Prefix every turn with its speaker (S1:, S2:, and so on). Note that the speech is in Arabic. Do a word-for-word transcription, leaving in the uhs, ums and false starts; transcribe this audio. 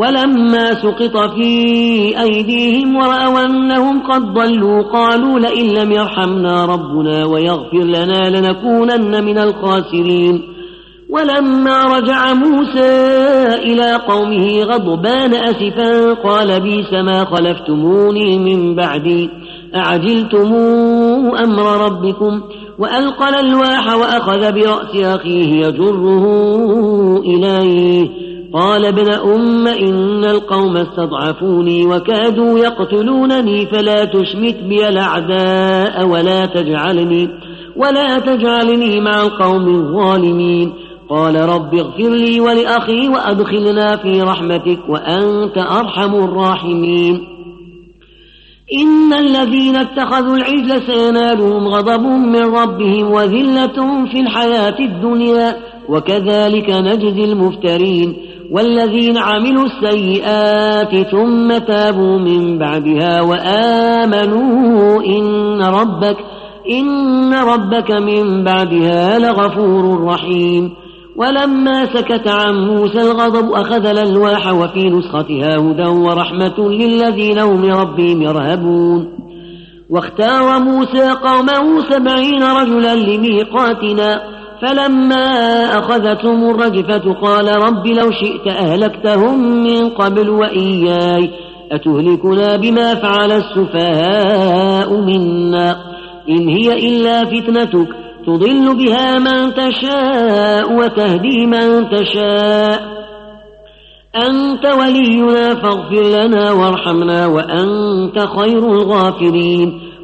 S1: ولما سقط في أيديهم ورأوا أنهم قد ضلوا قالوا لئن لم يرحمنا ربنا ويغفر لنا لنكونن من الخاسرين. ولما رجع موسى إلى قومه غضبان أسفا قال بئس ما خلفتموني من بعدي أعجلتم أمر ربكم وألقى الألواح وأخذ برأس أخيه يجره إليه قال ابن أم إن القوم استضعفوني وكادوا يقتلونني فلا تشمت بي الأعداء ولا تجعلني, ولا تجعلني مع القوم الظالمين. قال رب اغفر لي ولأخي وأدخلنا في رحمتك وأنت أرحم الراحمين. إن الذين اتخذوا العجل سينالهم غضب من ربهم وذلة في الحياة الدنيا وكذلك نجزي المفترين. والذين عملوا السيئات ثم تابوا من بعدها وآمنوا إن ربك, إن ربك من بعدها لغفور رحيم. ولما سكت عن موسى الغضب أخذ الألواح وفي نسختها هدى ورحمة للذين هم لربهم يرهبون. واختار موسى قومه سبعين رجلا لميقاتنا فلما أخذتهم الرجفة قال رب لو شئت أهلكتهم من قبل وإياي أتهلكنا بما فعل السفهاء منا إن هي إلا فتنتك تضل بها من تشاء وتهدي من تشاء أنت ولينا فاغفر لنا وارحمنا وأنت خير الغافرين.